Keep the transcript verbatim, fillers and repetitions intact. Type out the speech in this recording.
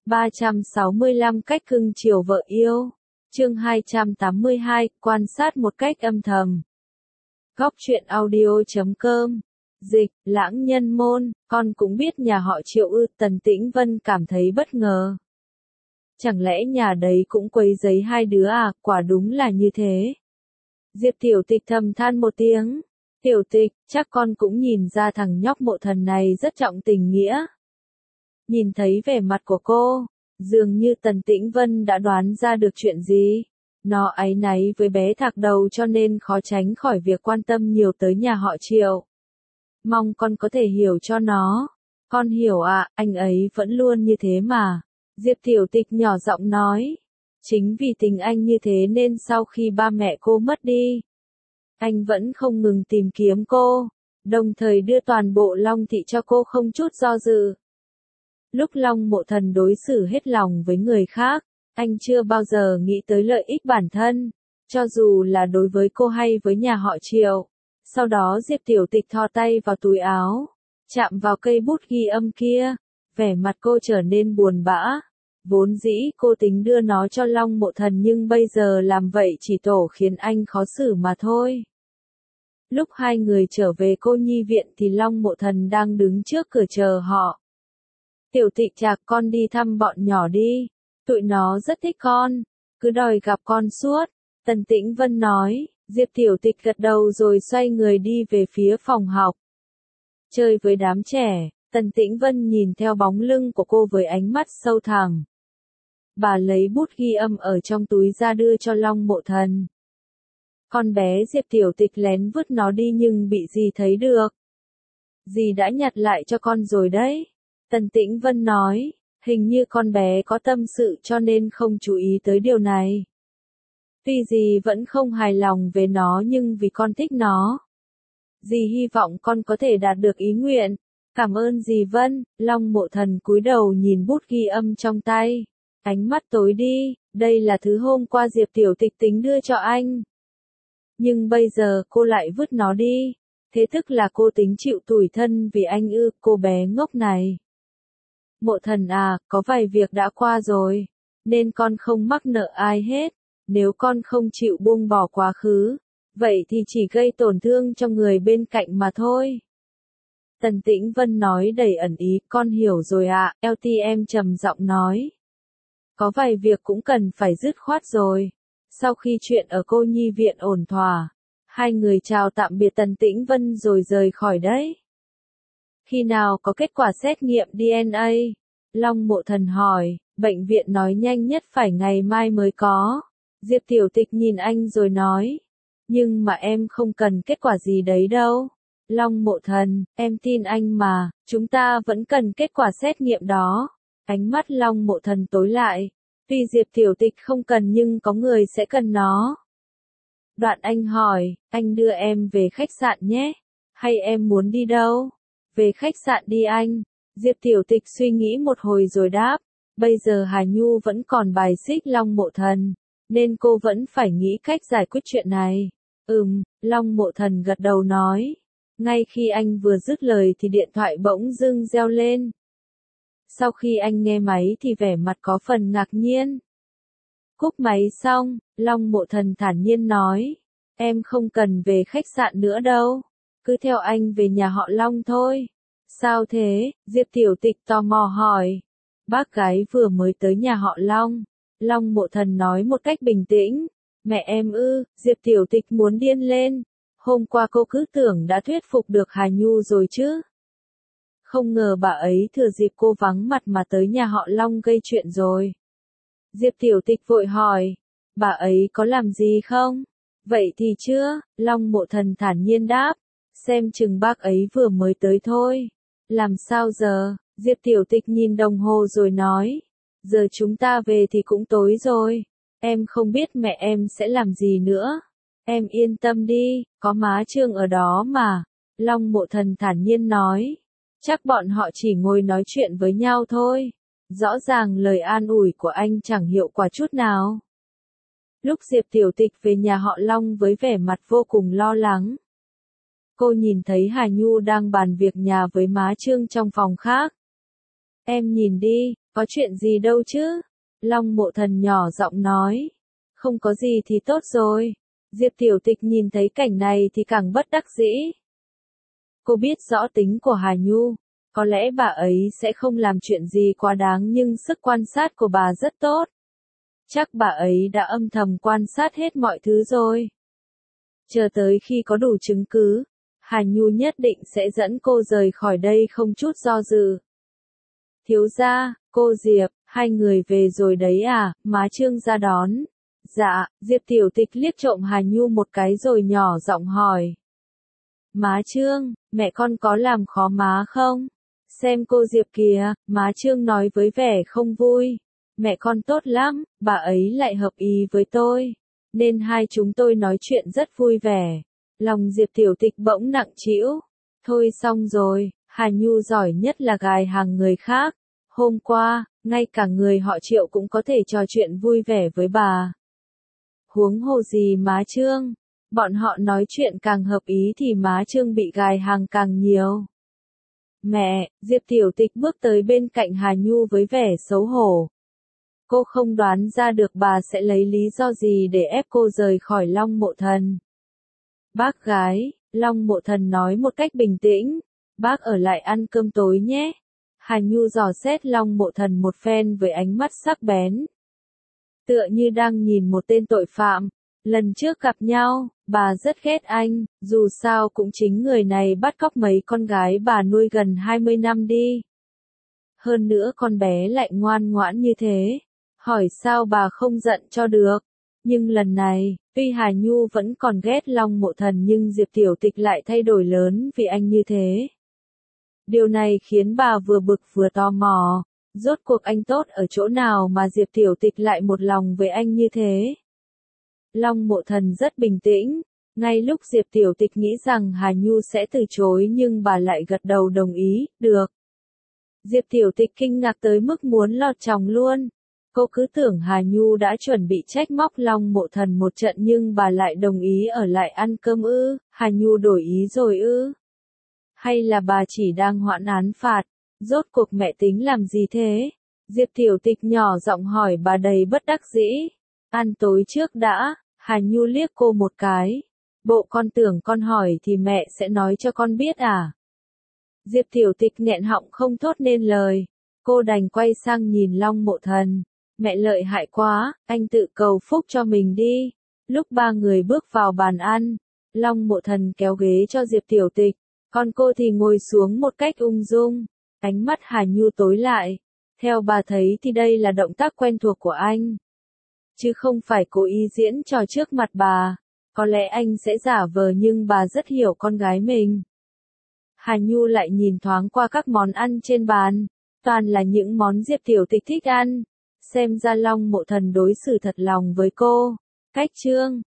ba trăm sáu mươi lăm cách cưng chiều vợ yêu. Chương hai trăm tám mươi hai, quan sát một cách âm thầm. Góc truyện audio chấm com. Dịch, Lãng Nhân Môn, con cũng biết nhà họ Triệu ư? Tần Tĩnh Vân cảm thấy bất ngờ. Chẳng lẽ nhà đấy cũng quấy rầy hai đứa à? Quả đúng là như thế. Diệp Tiểu Tịch thầm than một tiếng. Tiểu Tịch, chắc con cũng nhìn ra thằng nhóc Mộ Thần này rất trọng tình nghĩa. Nhìn thấy vẻ mặt của cô, dường như Tần Tĩnh Vân đã đoán ra được chuyện gì. Nó áy náy với bé Thạc Đầu cho nên khó tránh khỏi việc quan tâm nhiều tới nhà họ Triệu. Mong con có thể hiểu cho nó. Con hiểu ạ, à, anh ấy vẫn luôn như thế mà. Diệp Tiểu Tịch nhỏ giọng nói. Chính vì tình anh như thế nên sau khi ba mẹ cô mất đi, anh vẫn không ngừng tìm kiếm cô, đồng thời đưa toàn bộ Long Thị cho cô không chút do dự. Lúc Long Mộ Thần đối xử hết lòng với người khác, anh chưa bao giờ nghĩ tới lợi ích bản thân, cho dù là đối với cô hay với nhà họ Triệu. Sau đó Diệp Tiểu Tịch thò tay vào túi áo, chạm vào cây bút ghi âm kia, vẻ mặt cô trở nên buồn bã. Vốn dĩ cô tính đưa nó cho Long Mộ Thần nhưng bây giờ làm vậy chỉ tổ khiến anh khó xử mà thôi. Lúc hai người trở về cô nhi viện thì Long Mộ Thần đang đứng trước cửa chờ họ. Tiểu Tịch chạc, con đi thăm bọn nhỏ đi, tụi nó rất thích con, cứ đòi gặp con suốt, Tần Tĩnh Vân nói. Diệp Tiểu Tịch gật đầu rồi xoay người đi về phía phòng học. Chơi với đám trẻ, Tần Tĩnh Vân nhìn theo bóng lưng của cô với ánh mắt sâu thẳm. Bà lấy bút ghi âm ở trong túi ra đưa cho Long Mộ Thần. Con bé Diệp Tiểu Tịch lén vứt nó đi nhưng bị dì thấy được. Dì đã nhặt lại cho con rồi đấy. Tần Tĩnh Vân nói, hình như con bé có tâm sự cho nên không chú ý tới điều này. Tuy dì vẫn không hài lòng về nó nhưng vì con thích nó, dì hy vọng con có thể đạt được ý nguyện. Cảm ơn dì Vân. Long Mộ Thần cúi đầu nhìn bút ghi âm trong tay, ánh mắt tối đi. Đây là thứ hôm qua Diệp Tiểu Tịch tính đưa cho anh, nhưng bây giờ cô lại vứt nó đi. Thế tức là cô tính chịu tủi thân vì anh ư? Cô bé ngốc này. Mộ Thần à, có vài việc đã qua rồi, nên con không mắc nợ ai hết. Nếu con không chịu buông bỏ quá khứ, vậy thì chỉ gây tổn thương cho người bên cạnh mà thôi. Tần Tĩnh Vân nói đầy ẩn ý. Con hiểu rồi ạ. lờ tê em trầm giọng nói. Có vài việc cũng cần phải dứt khoát rồi. Sau khi chuyện ở cô nhi viện ổn thỏa, hai người chào tạm biệt Tần Tĩnh Vân rồi rời khỏi đấy. Khi nào có kết quả xét nghiệm đê en a? Long Mộ Thần hỏi. Bệnh viện nói nhanh nhất phải ngày mai mới có. Diệp Tiểu Tịch nhìn anh rồi nói. Nhưng mà em không cần kết quả gì đấy đâu. Long Mộ Thần, em tin anh mà, chúng ta vẫn cần kết quả xét nghiệm đó. Ánh mắt Long Mộ Thần tối lại. Tuy Diệp Tiểu Tịch không cần nhưng có người sẽ cần nó. Đoạn anh hỏi, anh đưa em về khách sạn nhé. Hay em muốn đi đâu? Về khách sạn đi anh. Diệp Tiểu Tịch suy nghĩ một hồi rồi đáp. Bây giờ Hà Nhu vẫn còn bài xích Long Mộ Thần, nên cô vẫn phải nghĩ cách giải quyết chuyện này. Ừm, Long Mộ Thần gật đầu nói. Ngay khi anh vừa dứt lời thì điện thoại bỗng dưng reo lên. Sau khi anh nghe máy thì vẻ mặt có phần ngạc nhiên. Cúp máy xong, Long Mộ Thần thản nhiên nói. Em không cần về khách sạn nữa đâu. Cứ theo anh về nhà họ Long thôi. Sao thế? Diệp Tiểu Tịch tò mò hỏi. Bác gái vừa mới tới nhà họ Long. Long Mộ Thần nói một cách bình tĩnh. Mẹ em ư? Diệp Tiểu Tịch muốn điên lên. Hôm qua cô cứ tưởng đã thuyết phục được Hà Nhu rồi chứ. Không ngờ bà ấy thừa dịp cô vắng mặt mà tới nhà họ Long gây chuyện rồi. Diệp Tiểu Tịch vội hỏi. Bà ấy có làm gì không? Vậy thì chưa, Long Mộ Thần thản nhiên đáp. Xem chừng bác ấy vừa mới tới thôi. Làm sao giờ? Diệp Tiểu Tịch nhìn đồng hồ rồi nói. Giờ chúng ta về thì cũng tối rồi. Em không biết mẹ em sẽ làm gì nữa. Em yên tâm đi, có má Trương ở đó mà. Long Mộ Thần thản nhiên nói. Chắc bọn họ chỉ ngồi nói chuyện với nhau thôi. Rõ ràng lời an ủi của anh chẳng hiệu quả chút nào. Lúc Diệp Tiểu Tịch về nhà họ Long với vẻ mặt vô cùng lo lắng. Cô nhìn thấy Hà Nhu đang bàn việc nhà với má Trương trong phòng khác. Em nhìn đi, Có chuyện gì đâu chứ? Long Mộ Thần nhỏ giọng nói. Không có gì thì tốt rồi. Diệp Tiểu Tịch nhìn thấy cảnh này thì càng bất đắc dĩ. Cô biết rõ tính của Hà Nhu, có lẽ bà ấy sẽ không làm chuyện gì quá đáng nhưng sức quan sát của bà rất tốt. Chắc bà ấy đã âm thầm quan sát hết mọi thứ rồi. Chờ tới khi có đủ chứng cứ, Hà Nhu nhất định sẽ dẫn cô rời khỏi đây không chút do dự. Thiếu gia, cô Diệp, hai người về rồi đấy à, má Trương ra đón. Dạ, Diệp Tiểu Tịch liếc trộm Hà Nhu một cái rồi nhỏ giọng hỏi. Má Trương, mẹ con có làm khó má không? Xem cô Diệp kìa, má Trương nói với vẻ không vui. Mẹ con tốt lắm, bà ấy lại hợp ý với tôi. Nên hai chúng tôi nói chuyện rất vui vẻ. Lòng Diệp Tiểu Tịch bỗng nặng trĩu. Thôi xong rồi, Hà Nhu giỏi nhất là gài hàng người khác. Hôm qua, ngay cả người họ Triệu cũng có thể trò chuyện vui vẻ với bà. Huống hồ gì má Trương, bọn họ nói chuyện càng hợp ý thì má Trương bị gài hàng càng nhiều. Mẹ, Diệp Tiểu Tịch bước tới bên cạnh Hà Nhu với vẻ xấu hổ. Cô không đoán ra được bà sẽ lấy lý do gì để ép cô rời khỏi Long Mộ Thần. Bác gái, Long Mộ Thần nói một cách bình tĩnh, bác ở lại ăn cơm tối nhé. Hà Nhu dò xét Long Mộ Thần một phen với ánh mắt sắc bén. Tựa như đang nhìn một tên tội phạm. Lần trước gặp nhau, bà rất ghét anh, dù sao cũng chính người này bắt cóc mấy con gái bà nuôi gần hai mươi năm đi. Hơn nữa con bé lại ngoan ngoãn như thế. Hỏi sao bà không giận cho được. Nhưng lần này, tuy Hà Nhu vẫn còn ghét Long Mộ Thần nhưng Diệp Tiểu Tịch lại thay đổi lớn vì anh như thế. Điều này khiến bà vừa bực vừa tò mò. Rốt cuộc anh tốt ở chỗ nào mà Diệp Tiểu Tịch lại một lòng với anh như thế? Long Mộ Thần rất bình tĩnh. Ngay lúc Diệp Tiểu Tịch nghĩ rằng Hà Nhu sẽ từ chối nhưng bà lại gật đầu đồng ý, được. Diệp Tiểu Tịch kinh ngạc tới mức muốn lọt chòng luôn. Cô cứ tưởng Hà Nhu đã chuẩn bị trách móc Long Mộ Thần một trận nhưng bà lại đồng ý ở lại ăn cơm ư, Hà Nhu đổi ý rồi ư? Hay là bà chỉ đang hoãn án phạt? Rốt cuộc mẹ tính làm gì thế? Diệp Tiểu Tịch nhỏ giọng hỏi bà đầy bất đắc dĩ. Ăn tối trước đã, Hà Nhu liếc cô một cái. Bộ con tưởng con hỏi thì mẹ sẽ nói cho con biết à? Diệp Tiểu Tịch nghẹn họng không thốt nên lời. Cô đành quay sang nhìn Long Mộ Thần. Mẹ lợi hại quá, anh tự cầu phúc cho mình đi. Lúc ba người bước vào bàn ăn, Long Mộ Thần kéo ghế cho Diệp Tiểu Tịch. Còn cô thì ngồi xuống một cách ung dung. Ánh mắt Hà Nhu tối lại. Theo bà thấy thì đây là động tác quen thuộc của anh. Chứ không phải cố ý diễn trò trước mặt bà. Có lẽ anh sẽ giả vờ nhưng bà rất hiểu con gái mình. Hà Nhu lại nhìn thoáng qua các món ăn trên bàn. Toàn là những món Diệp Tiểu Tịch thích ăn. Xem ra Long Mộ Thần đối xử thật lòng với cô. Cách Trương,